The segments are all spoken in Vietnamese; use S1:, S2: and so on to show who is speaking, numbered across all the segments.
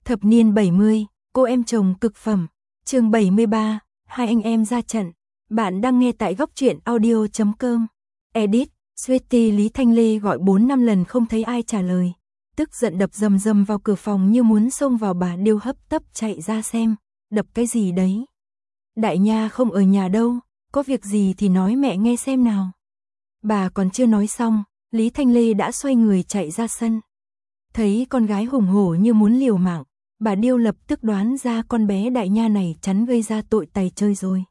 S1: Thập niên 70, cô em chồng cực phẩm. Chương 73, hai anh em ra trận. Bạn đang nghe tại góc truyện audio.com. Edit, Sweetie. Lý Thanh Lê gọi 4-5 lần không thấy ai trả lời. Tức giận đập rầm rầm vào cửa phòng như muốn xông vào. Bà Điêu hấp tấp chạy ra xem, đập cái gì đấy. Đại Nha không ở nhà đâu, có việc gì thì nói mẹ nghe xem nào. Bà còn chưa nói xong, Lý Thanh Lê đã xoay người chạy ra sân. Thấy con gái hùng hổ như muốn liều mạng, bà Điêu lập tức đoán ra con bé Đại Nha này chắn gây ra tội tày chơi rồi.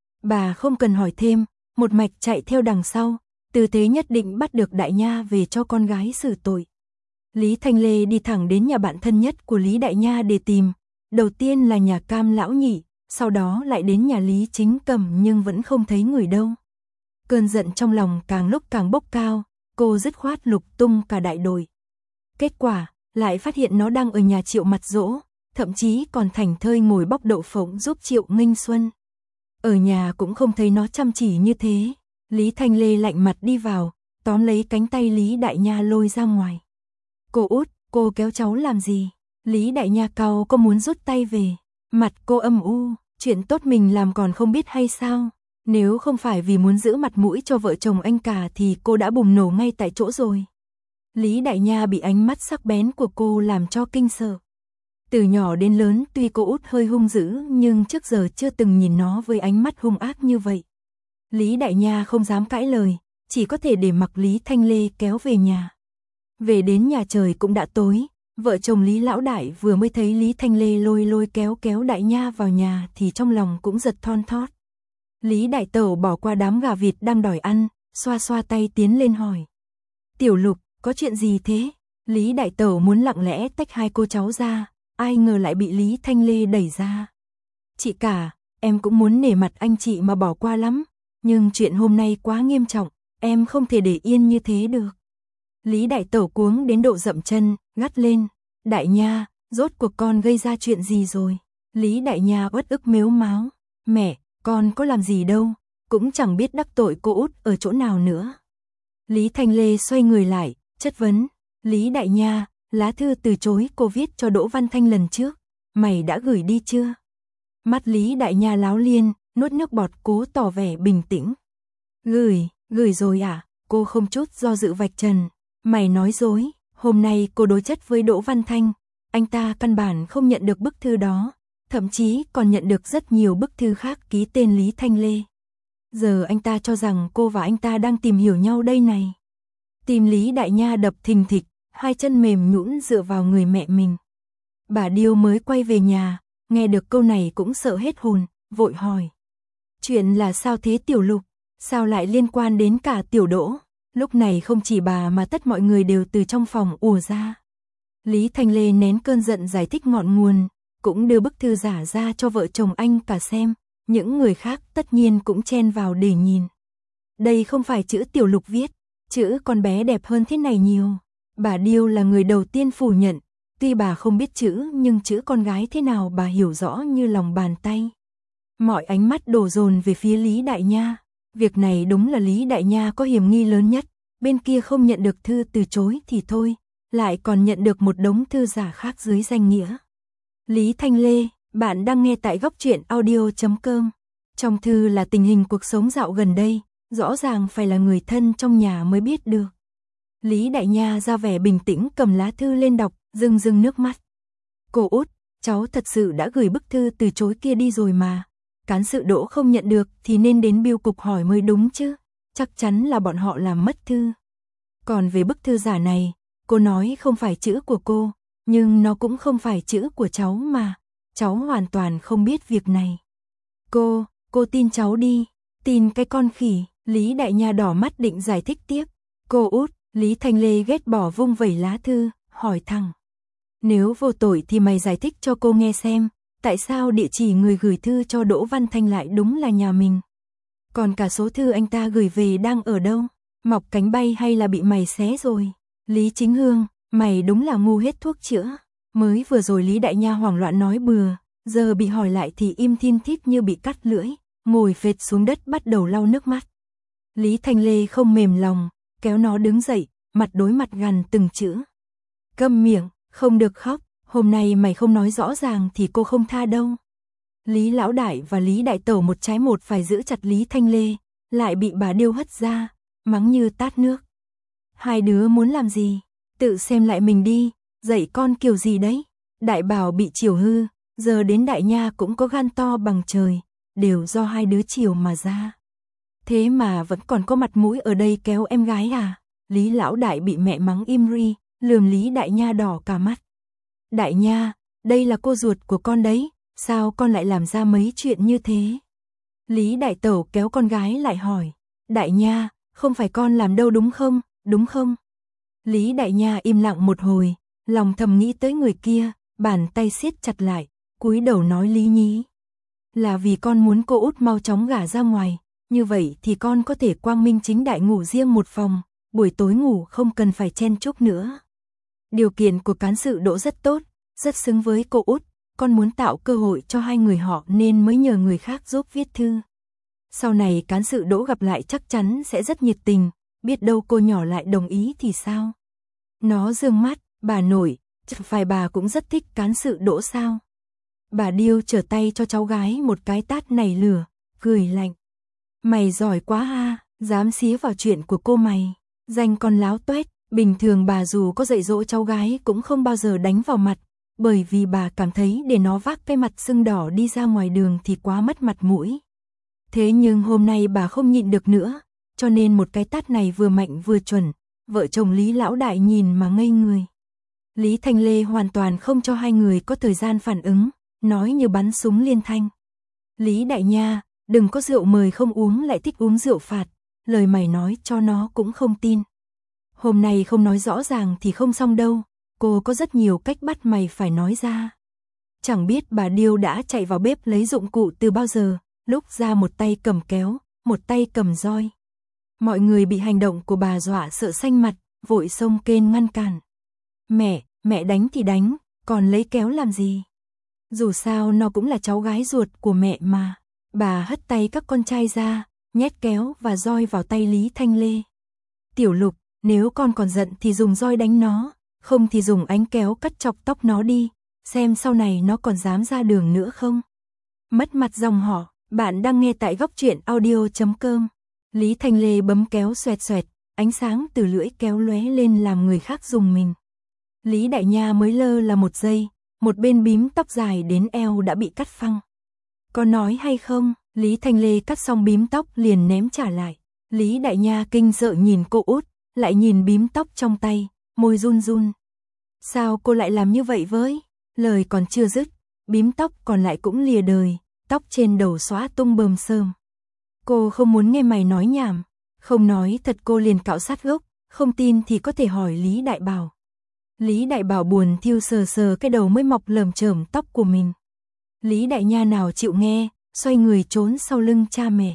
S1: Bà không cần hỏi thêm, một mạch chạy theo đằng sau, tư thế nhất định bắt được Đại Nha về cho con gái xử tội. Lý Thanh Lê đi thẳng đến nhà bạn thân nhất của Lý Đại Nha để tìm, đầu tiên là nhà Cam Lão Nhị, sau đó lại đến nhà Lý Chính Cầm nhưng vẫn không thấy người đâu. Cơn giận trong lòng càng lúc càng bốc cao, cô dứt khoát lục tung cả đại đội. Kết quả, lại phát hiện nó đang ở nhà Triệu Mặt Dỗ, thậm chí còn thảnh thơi ngồi bóc đậu phộng giúp Triệu Nghinh Xuân. Ở nhà cũng không thấy nó chăm chỉ như thế. Lý Thanh Lê lạnh mặt đi vào, tóm lấy cánh tay Lý Đại Nha lôi ra ngoài. Cô út, cô kéo cháu làm gì? Lý Đại Nha cau có muốn rút tay về. Mặt cô âm u, chuyện tốt mình làm còn không biết hay sao? Nếu không phải vì muốn giữ mặt mũi cho vợ chồng anh cả thì cô đã bùng nổ ngay tại chỗ rồi. Lý Đại Nha bị ánh mắt sắc bén của cô làm cho kinh sợ. Từ nhỏ đến lớn tuy cô út hơi hung dữ nhưng trước giờ chưa từng nhìn nó với ánh mắt hung ác như vậy. Lý Đại Nha không dám cãi lời, chỉ có thể để mặc Lý Thanh Lê kéo về nhà. Về đến nhà trời cũng đã tối, vợ chồng Lý Lão Đại vừa mới thấy Lý Thanh Lê lôi kéo Đại Nha vào nhà thì trong lòng cũng giật thon thót. Lý Đại Tẩu bỏ qua đám gà vịt đang đòi ăn, xoa xoa tay tiến lên hỏi. Tiểu Lục, có chuyện gì thế? Lý Đại Tẩu muốn lặng lẽ tách hai cô cháu ra, ai ngờ lại bị Lý Thanh Lê đẩy ra. Chị cả, em cũng muốn nể mặt anh chị mà bỏ qua lắm, nhưng chuyện hôm nay quá nghiêm trọng, em không thể để yên như thế được. Lý Đại Tẩu cuống đến độ dậm chân, gắt lên. Đại Nha, rốt cuộc con gây ra chuyện gì rồi? Lý Đại Nha uất ức mếu máo. Mẹ, con có làm gì đâu, cũng chẳng biết đắc tội cô út ở chỗ nào nữa. Lý Thanh Lê xoay người lại, chất vấn. Lý Đại Nha, lá thư từ chối cô viết cho Đỗ Văn Thanh lần trước, mày đã gửi đi chưa? Mắt Lý Đại Nha láo liên, nuốt nước bọt cố tỏ vẻ bình tĩnh. Gửi rồi à? Cô không chút do dự vạch trần. Mày nói dối, hôm nay cô đối chất với Đỗ Văn Thanh, anh ta căn bản không nhận được bức thư đó, thậm chí còn nhận được rất nhiều bức thư khác ký tên Lý Thanh Lê. Giờ anh ta cho rằng cô và anh ta đang tìm hiểu nhau đây này. Tim Lý Đại Nha đập thình thịch, hai chân mềm nhũn dựa vào người mẹ mình. Bà Điêu mới quay về nhà, nghe được câu này cũng sợ hết hồn, vội hỏi. Chuyện là sao thế Tiểu Lục? Sao lại liên quan đến cả Tiểu Đỗ? Lúc này không chỉ bà mà tất mọi người đều từ trong phòng ùa ra. Lý Thanh Lê nén cơn giận giải thích ngọn nguồn, cũng đưa bức thư giả ra cho vợ chồng anh cả xem, những người khác tất nhiên cũng chen vào để nhìn. Đây không phải chữ Tiểu Lục viết, chữ con bé đẹp hơn thế này nhiều. Bà Điêu là người đầu tiên phủ nhận, tuy bà không biết chữ nhưng chữ con gái thế nào bà hiểu rõ như lòng bàn tay. Mọi ánh mắt đổ dồn về phía Lý Đại Nha. Việc này đúng là Lý Đại Nha có hiểm nghi lớn nhất, bên kia không nhận được thư từ chối thì thôi, lại còn nhận được một đống thư giả khác dưới danh nghĩa. Lý Thanh Lê, bạn đang nghe tại góc truyện audio.com. Trong thư là tình hình cuộc sống dạo gần đây, rõ ràng phải là người thân trong nhà mới biết được. Lý Đại Nha ra vẻ bình tĩnh cầm lá thư lên đọc, rưng nước mắt. Cô út, cháu thật sự đã gửi bức thư từ chối kia đi rồi mà. Cán sự Đỗ không nhận được thì nên đến bưu cục hỏi mới đúng chứ, chắc chắn là bọn họ làm mất thư. Còn về bức thư giả này, cô nói không phải chữ của cô, nhưng nó cũng không phải chữ của cháu mà, cháu hoàn toàn không biết việc này. Cô tin cháu đi, tin cái con khỉ. Lý Đại Nha đỏ mắt định giải thích tiếp. Cô út, Lý Thanh Lê ghét bỏ vung vẩy lá thư, hỏi thẳng. Nếu vô tội thì mày giải thích cho cô nghe xem. Tại sao địa chỉ người gửi thư cho Đỗ Văn Thanh lại đúng là nhà mình? Còn cả số thư anh ta gửi về đang ở đâu? Mọc cánh bay hay là bị mày xé rồi? Lý Chính Hương, mày đúng là ngu hết thuốc chữa. Mới vừa rồi Lý Đại Nha hoảng loạn nói bừa, giờ bị hỏi lại thì im thin thít như bị cắt lưỡi, ngồi phệt xuống đất bắt đầu lau nước mắt. Lý Thanh Lê không mềm lòng, kéo nó đứng dậy, mặt đối mặt gằn từng chữ. Câm miệng, không được khóc. Hôm nay mày không nói rõ ràng thì cô không tha đâu. Lý Lão Đại và Lý Đại Tẩu một trái một phải giữ chặt Lý Thanh Lê, lại bị bà Điêu hất ra, mắng như tát nước. Hai đứa muốn làm gì? Tự xem lại mình đi, dạy con kiểu gì đấy? Đại Bảo bị chiều hư, giờ đến Đại Nha cũng có gan to bằng trời, đều do hai đứa chiều mà ra. Thế mà vẫn còn có mặt mũi ở đây kéo em gái à? Lý Lão Đại bị mẹ mắng im ri, lườm Lý Đại Nha đỏ cả mắt. Đại Nha, đây là cô ruột của con đấy, sao con lại làm ra mấy chuyện như thế? Lý Đại Tẩu kéo con gái lại hỏi. Đại Nha, không phải con làm đâu đúng không, đúng không? Lý Đại Nha im lặng một hồi, lòng thầm nghĩ tới người kia, bàn tay siết chặt lại, cúi đầu nói Lý Nhí. Là vì con muốn cô út mau chóng gả ra ngoài, như vậy thì con có thể quang minh chính đại ngủ riêng một phòng, buổi tối ngủ không cần phải chen chúc nữa. Điều kiện của cán sự Đỗ rất tốt, rất xứng với cô út, con muốn tạo cơ hội cho hai người họ nên mới nhờ người khác giúp viết thư. Sau này cán sự Đỗ gặp lại chắc chắn sẽ rất nhiệt tình, biết đâu cô nhỏ lại đồng ý thì sao? Nó dương mắt, bà nội, chẳng phải bà cũng rất thích cán sự Đỗ sao? Bà Điêu trở tay cho cháu gái một cái tát nảy lửa, cười lạnh. Mày giỏi quá ha, dám xía vào chuyện của cô mày, danh con láo toét. Bình thường bà dù có dạy dỗ cháu gái cũng không bao giờ đánh vào mặt, bởi vì bà cảm thấy để nó vác cái mặt sưng đỏ đi ra ngoài đường thì quá mất mặt mũi. Thế nhưng hôm nay bà không nhịn được nữa, cho nên một cái tát này vừa mạnh vừa chuẩn, vợ chồng Lý Lão Đại nhìn mà ngây người. Lý Thanh Lê hoàn toàn không cho hai người có thời gian phản ứng, nói như bắn súng liên thanh. Lý Đại Nha, đừng có rượu mời không uống lại thích uống rượu phạt, lời mày nói cho nó cũng không tin. Hôm nay không nói rõ ràng thì không xong đâu, cô có rất nhiều cách bắt mày phải nói ra. Chẳng biết bà Điêu đã chạy vào bếp lấy dụng cụ từ bao giờ, lúc ra một tay cầm kéo, một tay cầm roi. Mọi người bị hành động của bà dọa sợ xanh mặt, vội xông kên ngăn cản. Mẹ đánh thì đánh, còn lấy kéo làm gì? Dù sao nó cũng là cháu gái ruột của mẹ mà. Bà hất tay các con trai ra, nhét kéo và roi vào tay Lý Thanh Lê. Tiểu Lục, nếu con còn giận thì dùng roi đánh nó, không thì dùng ánh kéo cắt chọc tóc nó đi, xem sau này nó còn dám ra đường nữa không. Mất mặt dòng họ, bạn đang nghe tại góc truyện audio.com. Lý Thanh Lê bấm kéo xoẹt xoẹt, ánh sáng từ lưỡi kéo lóe lên làm người khác rùng mình. Lý Đại Nha mới lơ là một giây, một bên bím tóc dài đến eo đã bị cắt phăng. Có nói hay không? Lý Thanh Lê cắt xong bím tóc liền ném trả lại. Lý Đại Nha kinh sợ nhìn cô út, lại nhìn bím tóc trong tay, môi run run. Sao cô lại làm như vậy với? Lời còn chưa dứt, bím tóc còn lại cũng lìa đời, tóc trên đầu xóa tung bờm sơm. Cô không muốn nghe mày nói nhảm, không nói thật cô liền cạo sát gốc, không tin thì có thể hỏi Lý Đại Bảo. Lý Đại Bảo buồn thiêu sờ sờ cái đầu mới mọc lởm chởm tóc của mình. Lý Đại Nha nào chịu nghe, xoay người trốn sau lưng cha mẹ.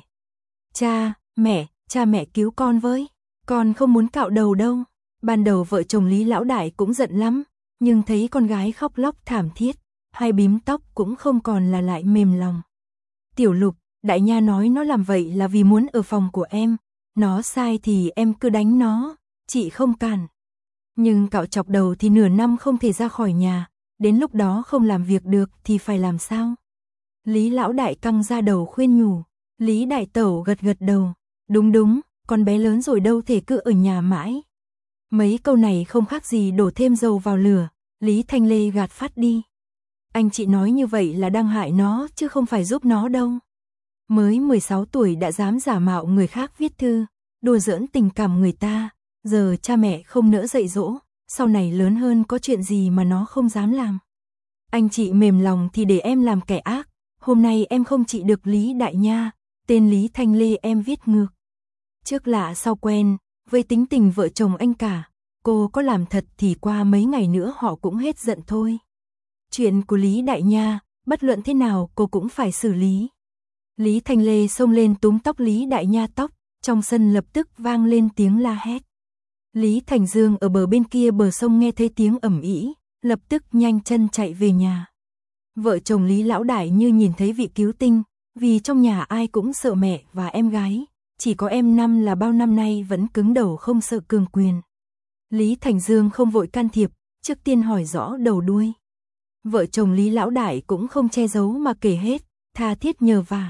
S1: Cha mẹ cứu con với, con không muốn cạo đầu đâu. Ban đầu vợ chồng Lý Lão Đại cũng giận lắm, nhưng thấy con gái khóc lóc thảm thiết, hai bím tóc cũng không còn là lại mềm lòng. Tiểu Lục, Đại Nha nói nó làm vậy là vì muốn ở phòng của em, nó sai thì em cứ đánh nó, chị không cản. Nhưng cạo chọc đầu thì nửa năm không thể ra khỏi nhà, đến lúc đó không làm việc được thì phải làm sao? Lý Lão Đại căng ra đầu khuyên nhủ, Lý Đại Tẩu gật gật đầu, đúng, con bé lớn rồi đâu thể cứ ở nhà mãi. Mấy câu này không khác gì đổ thêm dầu vào lửa, Lý Thanh Lê gạt phát đi. Anh chị nói như vậy là đang hại nó chứ không phải giúp nó đâu. Mới 16 tuổi đã dám giả mạo người khác viết thư, đùa giỡn tình cảm người ta, giờ cha mẹ không nỡ dạy dỗ, sau này lớn hơn có chuyện gì mà nó không dám làm. Anh chị mềm lòng thì để em làm kẻ ác, hôm nay em không trị được Lý Đại Nha, tên Lý Thanh Lê em viết ngược. Trước lạ sau quen, với tính tình vợ chồng anh cả, cô có làm thật thì qua mấy ngày nữa họ cũng hết giận thôi. Chuyện của Lý Đại Nha, bất luận thế nào cô cũng phải xử lý. Lý Thanh Lê xông lên túm tóc Lý Đại Nha tóc, trong sân lập tức vang lên tiếng la hét. Lý Thành Dương ở bờ bên kia bờ sông nghe thấy tiếng ầm ĩ, lập tức nhanh chân chạy về nhà. Vợ chồng Lý Lão Đại như nhìn thấy vị cứu tinh, vì trong nhà ai cũng sợ mẹ và em gái, chỉ có em Năm là bao năm nay vẫn cứng đầu không sợ cường quyền. Lý Thành Dương không vội can thiệp, trước tiên hỏi rõ đầu đuôi. Vợ chồng Lý Lão Đại cũng không che giấu mà kể hết, tha thiết nhờ vả.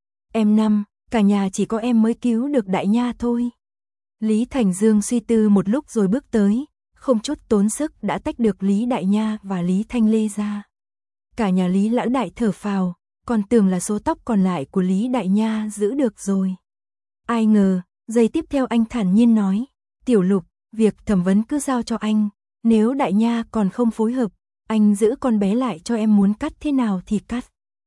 S1: Em Năm, cả nhà chỉ có em mới cứu được đại nha thôi. Lý Thành Dương suy tư một lúc rồi bước tới, không chút tốn sức đã tách được Lý Đại Nha và Lý Thanh Lê ra. Cả nhà Lý Lão Đại thở phào, còn tưởng là số tóc còn lại của Lý Đại Nha giữ được rồi. Ai ngờ, giây tiếp theo anh thản nhiên nói, Tiểu Lục, việc thẩm vấn cứ giao cho anh, nếu Đại Nha còn không phối hợp, anh giữ con bé lại cho em, muốn cắt thế nào thì cắt.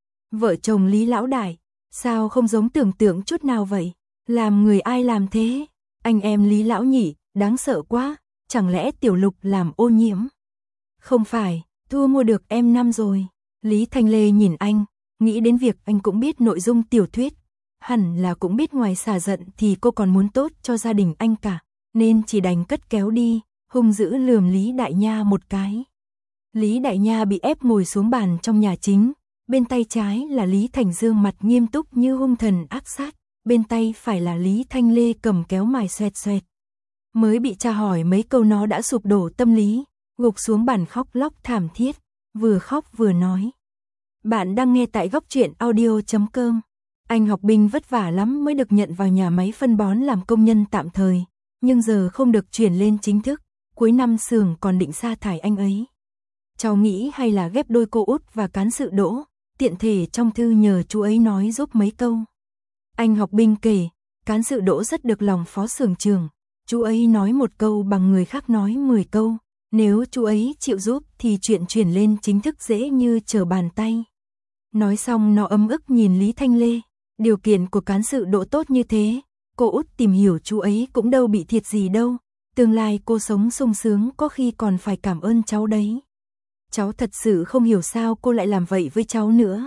S1: Vợ chồng Lý Lão Đại, sao không giống tưởng tượng chút nào vậy? Làm người ai làm thế? Anh em Lý Lão Nhị, đáng sợ quá, chẳng lẽ Tiểu Lục làm ô nhiễm? Không phải, thua mua được em Năm rồi. Lý Thanh Lê nhìn anh, nghĩ đến việc anh cũng biết nội dung tiểu thuyết. Hẳn là cũng biết ngoài xả giận thì cô còn muốn tốt cho gia đình anh cả, nên chỉ đành cất kéo đi, hung dữ lườm Lý Đại Nha một cái. Lý Đại Nha bị ép ngồi xuống bàn trong nhà chính, bên tay trái là Lý Thành Dương mặt nghiêm túc như hung thần ác sát, bên tay phải là Lý Thanh Lê cầm kéo mài xoẹt xoẹt. Mới bị tra hỏi mấy câu nó đã sụp đổ tâm lý, gục xuống bàn khóc lóc thảm thiết, vừa khóc vừa nói. Bạn đang nghe tại góc truyện audio.com. Anh Học Binh vất vả lắm mới được nhận vào nhà máy phân bón làm công nhân tạm thời, nhưng giờ không được chuyển lên chính thức, cuối năm xưởng còn định sa thải anh ấy. Cháu nghĩ hay là ghép đôi cô út và cán sự Đỗ, tiện thể trong thư nhờ chú ấy nói giúp mấy câu. Anh Học Binh kể, cán sự Đỗ rất được lòng phó xưởng trưởng, chú ấy nói một câu bằng người khác nói 10 câu, nếu chú ấy chịu giúp thì chuyện chuyển lên chính thức dễ như trở bàn tay. Nói xong nó ấm ức nhìn Lý Thanh Lê, điều kiện của cán sự Đỗ tốt như thế, cô út tìm hiểu chú ấy cũng đâu bị thiệt gì đâu, tương lai cô sống sung sướng có khi còn phải cảm ơn cháu đấy. Cháu thật sự không hiểu sao cô lại làm vậy với cháu nữa.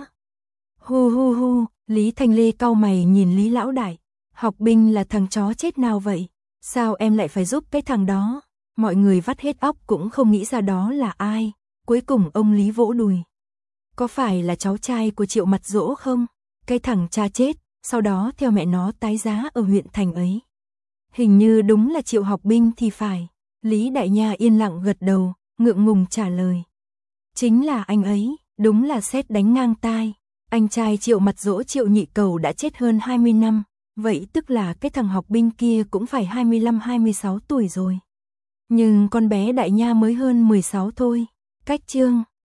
S1: Hu hu hu, Lý Thanh Lê cau mày nhìn Lý Lão Đại, Học Binh là thằng chó chết nào vậy? Sao em lại phải giúp cái thằng đó? Mọi người vắt hết óc cũng không nghĩ ra đó là ai, cuối cùng ông Lý vỗ đùi. Có phải là cháu trai của Triệu Mặt Dỗ không? Cái thằng cha chết, sau đó theo mẹ nó tái giá ở huyện thành ấy. Hình như đúng là Triệu Học Binh thì phải. Lý Đại Nha yên lặng gật đầu, ngượng ngùng trả lời. Chính là anh ấy, đúng là sét đánh ngang tai. Anh trai Triệu Mặt Dỗ Triệu Nhị Cầu đã chết hơn 20 năm, vậy tức là cái thằng Học Binh kia cũng phải 25-26 tuổi rồi. Nhưng con bé Đại Nha mới hơn 16 thôi. Cách chương